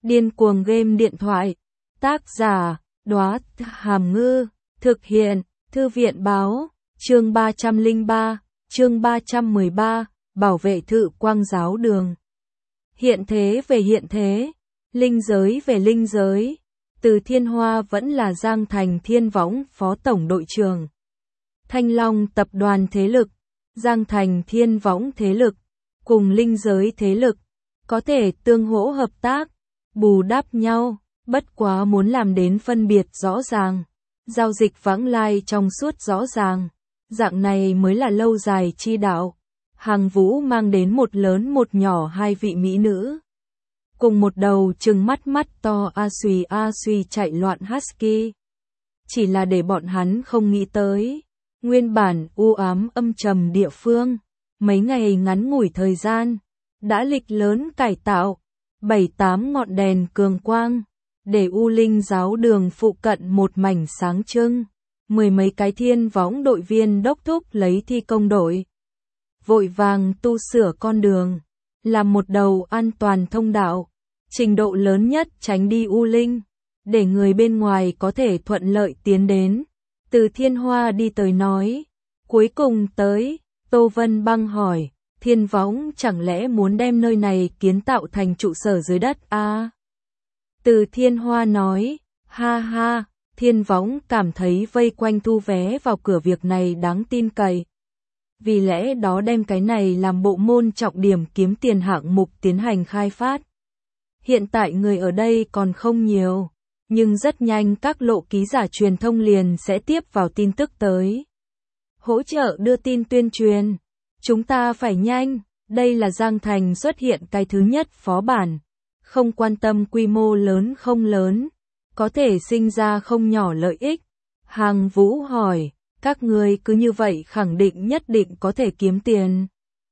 Điên cuồng game điện thoại. Tác giả, Đóa Hàm Ngư. Thực hiện, Thư viện báo. Chương 303, chương 313, bảo vệ Thự Quang Giáo Đường. Hiện thế về hiện thế, linh giới về linh giới. Từ Thiên Hoa vẫn là Giang Thành Thiên Võng phó tổng đội trưởng. Thanh Long tập đoàn thế lực, Giang Thành Thiên Võng thế lực, cùng linh giới thế lực, có thể tương hỗ hợp tác, bù đắp nhau, bất quá muốn làm đến phân biệt rõ ràng, giao dịch vãng lai trong suốt rõ ràng, dạng này mới là lâu dài chi đạo. Hàng Vũ mang đến một lớn một nhỏ hai vị mỹ nữ. Cùng một đầu trừng mắt to a suy chạy loạn husky. Chỉ là để bọn hắn không nghĩ tới. Nguyên bản u ám âm trầm địa phương, mấy ngày ngắn ngủi thời gian, đã lịch lớn cải tạo, 7-8 ngọn đèn cường quang, để U Linh Giáo Đường phụ cận một mảnh sáng trưng, 10 mấy cái Thiên Võng đội viên đốc thúc lấy thi công đội. Vội vàng tu sửa con đường, làm một đầu an toàn thông đạo, trình độ lớn nhất tránh đi U Linh, để người bên ngoài có thể thuận lợi tiến đến. Từ Thiên Hoa đi tới nói, cuối cùng tới, Tô Vân Băng hỏi, Thiên Võng chẳng lẽ muốn đem nơi này kiến tạo thành trụ sở dưới đất à? Từ Thiên Hoa nói, ha ha, Thiên Võng cảm thấy vây quanh thu vé vào cửa việc này đáng tin cậy. Vì lẽ đó đem cái này làm bộ môn trọng điểm kiếm tiền hạng mục tiến hành khai phát. Hiện tại người ở đây còn không nhiều, nhưng rất nhanh các lộ ký giả truyền thông liền sẽ tiếp vào tin tức tới. Hỗ trợ đưa tin tuyên truyền. Chúng ta phải nhanh, đây là Giang Thành xuất hiện cái thứ nhất phó bản. Không quan tâm quy mô lớn không lớn, có thể sinh ra không nhỏ lợi ích. Hàng Vũ hỏi, các người cứ như vậy khẳng định nhất định có thể kiếm tiền.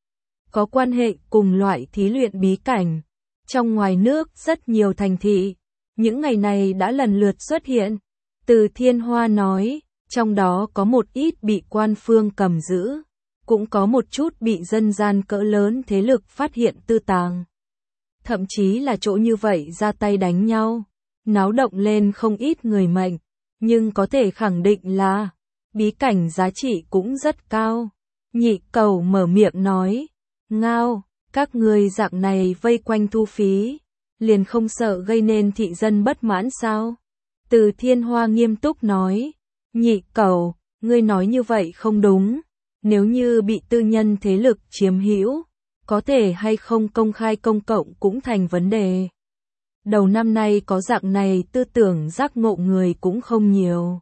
Có quan hệ cùng loại thí luyện bí cảnh. Trong ngoài nước rất nhiều thành thị, những ngày này đã lần lượt xuất hiện. Từ Thiên Hoa nói, trong đó có một ít bị quan phương cầm giữ, cũng có một chút bị dân gian cỡ lớn thế lực phát hiện tư tàng. Thậm chí là chỗ như vậy ra tay đánh nhau, náo động lên không ít người mệnh, nhưng có thể khẳng định là bí cảnh giá trị cũng rất cao. Nhị Cầu mở miệng nói, ngao, các người dạng này vây quanh thu phí, liền không sợ gây nên thị dân bất mãn sao? Từ Thiên Hoa nghiêm túc nói, Nhị Cầu, ngươi nói như vậy không đúng, nếu như bị tư nhân thế lực chiếm hữu, có thể hay không công khai công cộng cũng thành vấn đề. Đầu năm nay có dạng này tư tưởng giác ngộ người cũng không nhiều.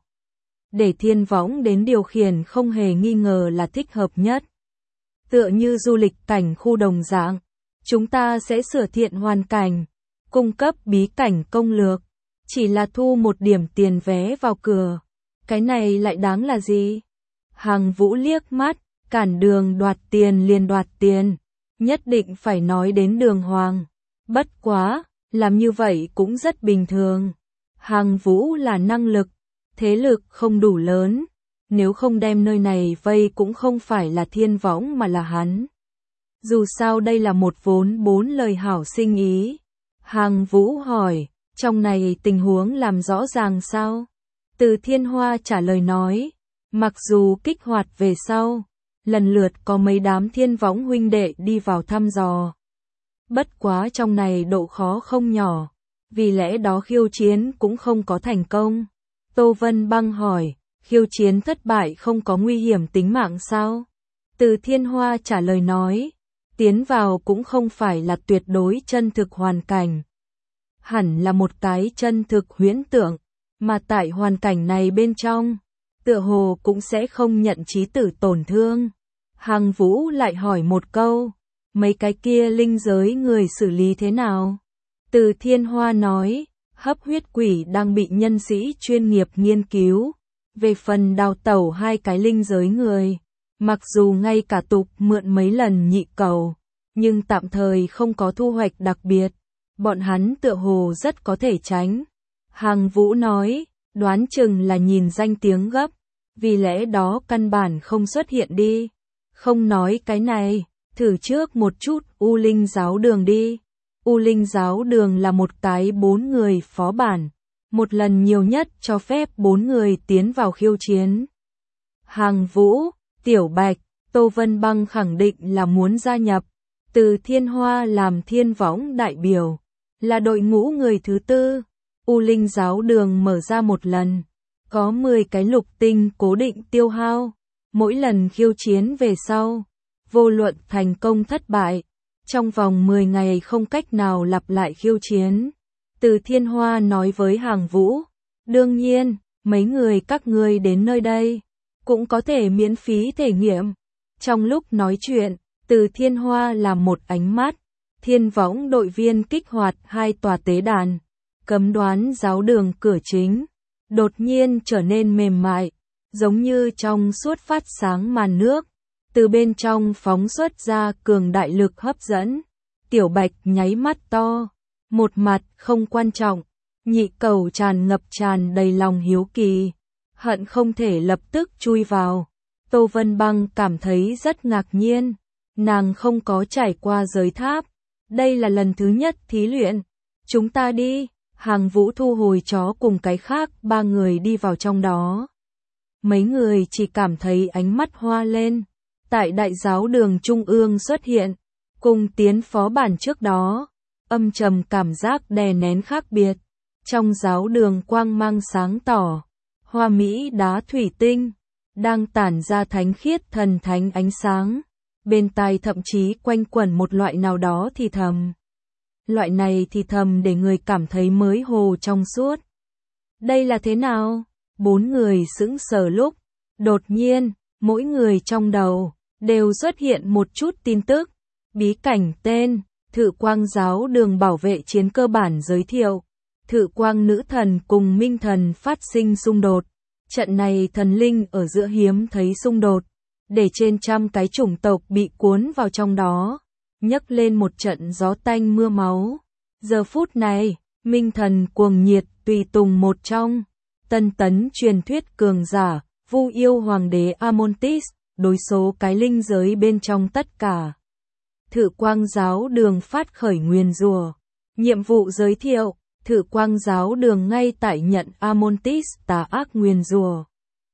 Để Thiên Võng đến điều khiển không hề nghi ngờ là thích hợp nhất. Tựa như du lịch cảnh khu đồng dạng, chúng ta sẽ sửa thiện hoàn cảnh, cung cấp bí cảnh công lược, chỉ là thu một điểm tiền vé vào cửa. Cái này lại đáng là gì? Hàng Vũ liếc mắt, cản đường đoạt tiền liền đoạt tiền, nhất định phải nói đến đường hoàng. Bất quá, làm như vậy cũng rất bình thường. Hàng Vũ là năng lực, thế lực không đủ lớn, nếu không đem nơi này vây cũng không phải là Thiên Võng mà là hắn. Dù sao đây là một vốn 4 lời hảo sinh ý. Hàng Vũ hỏi, trong này tình huống làm rõ ràng sao? Từ Thiên Hoa trả lời nói, mặc dù kích hoạt về sau, lần lượt có mấy đám Thiên Võng huynh đệ đi vào thăm dò. Bất quá trong này độ khó không nhỏ, vì lẽ đó khiêu chiến cũng không có thành công. Tô Vân Băng hỏi, khiêu chiến thất bại không có nguy hiểm tính mạng sao? Từ Thiên Hoa trả lời nói, tiến vào cũng không phải là tuyệt đối chân thực hoàn cảnh. Hẳn là một cái chân thực huyễn tượng, mà tại hoàn cảnh này bên trong, tựa hồ cũng sẽ không nhận chí tử tổn thương. Hàng Vũ lại hỏi một câu, mấy cái kia linh giới người xử lý thế nào? Từ Thiên Hoa nói, hấp huyết quỷ đang bị nhân sĩ chuyên nghiệp nghiên cứu. Về phần đào tẩu hai cái linh giới người, mặc dù ngay cả tục mượn mấy lần Nhị Cầu, nhưng tạm thời không có thu hoạch đặc biệt. Bọn hắn tựa hồ rất có thể tránh. Hàng Vũ nói, đoán chừng là nhìn danh tiếng gấp, vì lẽ đó căn bản không xuất hiện đi. Không nói cái này, thử trước một chút U Linh Giáo Đường đi. U Linh giáo đường là một cái 4 người phó bản, một lần nhiều nhất cho phép 4 người tiến vào khiêu chiến. Hàng Vũ, Tiểu Bạch, Tô Vân Băng khẳng định là muốn gia nhập, Từ Thiên Hoa làm thiên võng đại biểu, là đội ngũ người thứ tư. U Linh giáo đường mở ra một lần, có 10 cái lục tinh cố định tiêu hao, mỗi lần khiêu chiến về sau, vô luận thành công thất bại, trong vòng 10 ngày không cách nào lặp lại khiêu chiến. Từ Thiên Hoa nói với Hàng Vũ, đương nhiên, mấy người các ngươi đến nơi đây, cũng có thể miễn phí thể nghiệm. Trong lúc nói chuyện, Từ Thiên Hoa làm một ánh mắt, thiên võng đội viên kích hoạt 2 tòa tế đàn, cấm đoán giáo đường cửa chính, đột nhiên trở nên mềm mại, giống như trong suốt phát sáng màn nước, từ bên trong phóng xuất ra cường đại lực hấp dẫn. Tiểu Bạch nháy mắt to, một mặt không quan trọng, nhị cầu tràn đầy lòng hiếu kỳ, hận không thể lập tức chui vào. Tô Vân Băng cảm thấy rất ngạc nhiên, nàng không có trải qua giới tháp, đây là lần thứ nhất thí luyện. Chúng ta đi. Hàng Vũ thu hồi chó cùng cái khác 3 người đi vào trong đó. Mấy người chỉ cảm thấy ánh mắt hoa lên. Tại đại giáo đường trung ương xuất hiện, cùng tiến phó bản trước đó, âm trầm cảm giác đè nén khác biệt. Trong giáo đường quang mang sáng tỏ, hoa mỹ đá thủy tinh, đang tản ra thánh khiết thần thánh ánh sáng. Bên tai thậm chí quanh quẩn một loại nào đó thì thầm. Loại này thì thầm để người cảm thấy mới hồ trong suốt. Đây là thế nào? 4 người sững sờ lúc, đột nhiên, mỗi người trong đầu đều xuất hiện một chút tin tức. Bí cảnh tên, Thự Quang giáo đường bảo vệ chiến cơ bản giới thiệu. Thự Quang nữ thần cùng minh thần phát sinh xung đột. Trận này thần linh ở giữa hiếm thấy xung đột, để trên trăm cái chủng tộc bị cuốn vào trong đó, nhấc lên một trận gió tanh mưa máu. Giờ phút này, minh thần cuồng nhiệt tùy tùng một trong tân tấn truyền thuyết cường giả, Vu yêu hoàng đế Amontis, đối số cái linh giới bên trong tất cả. Thự Quang giáo đường phát khởi nguyền rủa. Nhiệm vụ giới thiệu, Thự Quang giáo đường ngay tại nhận Amontis tà ác nguyền rủa.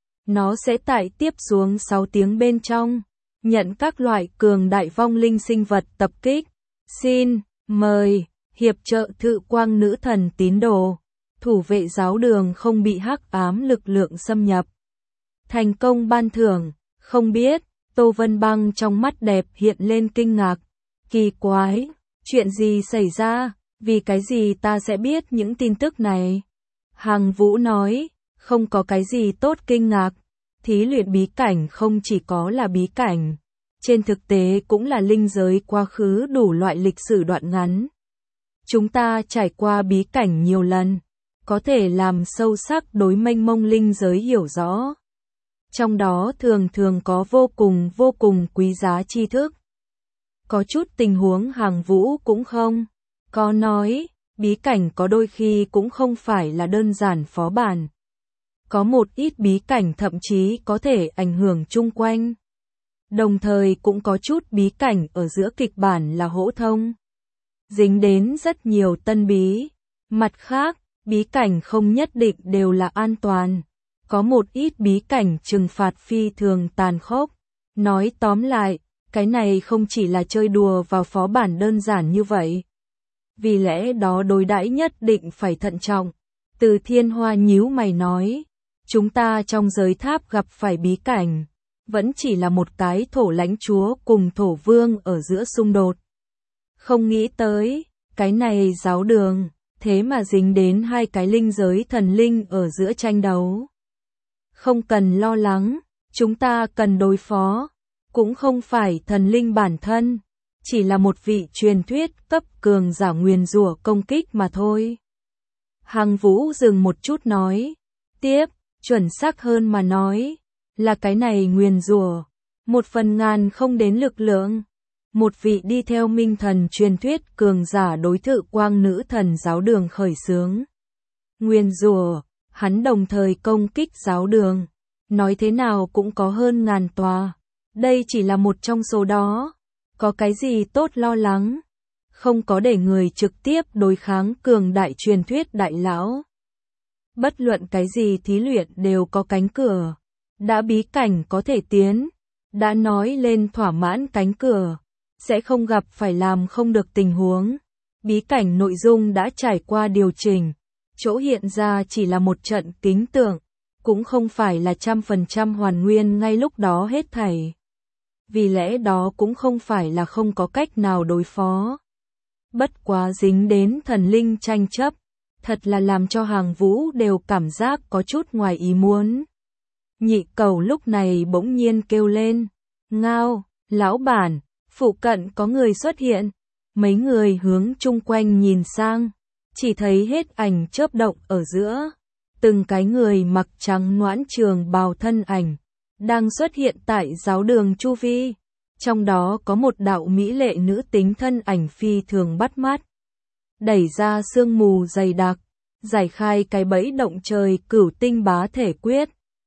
Nó sẽ tại tiếp xuống 6 tiếng bên trong, nhận các loại cường đại vong linh sinh vật tập kích. Xin, mời, hiệp trợ Thự Quang nữ thần tín đồ, thủ vệ giáo đường không bị hắc ám lực lượng xâm nhập. Thành công ban thưởng, không biết. Tô Vân Băng trong mắt đẹp hiện lên kinh ngạc. Kỳ quái, chuyện gì xảy ra, vì cái gì ta sẽ biết những tin tức này? Hàng Vũ nói, không có cái gì tốt kinh ngạc. Thí luyện bí cảnh không chỉ có là bí cảnh, trên thực tế cũng là linh giới quá khứ đủ loại lịch sử đoạn ngắn. Chúng ta trải qua bí cảnh nhiều lần, có thể làm sâu sắc đối mênh mông linh giới hiểu rõ. Trong đó thường có vô cùng quý giá tri thức. Có chút tình huống Hàng Vũ cũng không có nói, bí cảnh có đôi khi cũng không phải là đơn giản phó bản. Có một ít bí cảnh thậm chí có thể ảnh hưởng chung quanh. Đồng thời cũng có chút bí cảnh ở giữa kịch bản là hỗ thông, dính đến rất nhiều tân bí. Mặt khác, bí cảnh không nhất định đều là an toàn. Có một ít bí cảnh trừng phạt phi thường tàn khốc. Nói tóm lại, cái này không chỉ là chơi đùa vào phó bản đơn giản như vậy. Vì lẽ đó đối đãi nhất định phải thận trọng. Từ Thiên Hoa nhíu mày nói, chúng ta trong giới tháp gặp phải bí cảnh, vẫn chỉ là một cái thổ lãnh chúa cùng thổ vương ở giữa xung đột. Không nghĩ tới, cái này giáo đường, thế mà dính đến 2 cái linh giới thần linh ở giữa tranh đấu. Không cần lo lắng, chúng ta cần đối phó, cũng không phải thần linh bản thân, chỉ là một vị truyền thuyết cấp cường giả nguyền rủa công kích mà thôi. Hàng Vũ dừng một chút nói, tiếp, chuẩn xác hơn mà nói, là cái này nguyền rủa, 1/1000 không đến lực lượng. Một vị đi theo minh thần truyền thuyết cường giả đối Thự Quang nữ thần giáo đường khởi xướng nguyền rủa, hắn đồng thời công kích giáo đường, nói thế nào cũng có hơn 1000 tòa. Đây chỉ là một trong số đó, có cái gì tốt lo lắng? không có để người trực tiếp đối kháng cường đại truyền thuyết đại lão. Bất luận cái gì thí luyện đều có cánh cửa, đã bí cảnh có thể tiến, đã nói lên thỏa mãn cánh cửa, sẽ không gặp phải làm không được tình huống. Bí cảnh nội dung đã trải qua điều chỉnh, chỗ hiện ra chỉ là một trận kính tượng, cũng không phải là 100% hoàn nguyên ngay lúc đó hết thảy. Vì lẽ đó cũng không phải là không có cách nào đối phó. Bất quá dính đến thần linh tranh chấp, thật là làm cho Hàng Vũ đều cảm giác có chút ngoài ý muốn. Nhị Cẩu lúc này bỗng nhiên kêu lên, ngao, lão bản, phụ cận có người xuất hiện. Mấy người hướng chung quanh nhìn sang, chỉ thấy hết ảnh chớp động ở giữa. Từng cái người mặc trắng noãn trường bào thân ảnh, đang xuất hiện tại giáo đường chu vi. Trong đó có một đạo mỹ lệ nữ tính thân ảnh phi thường bắt mắt. Đẩy ra sương mù dày đặc, giải khai cái bẫy động trời cửu tinh bá thể quyết.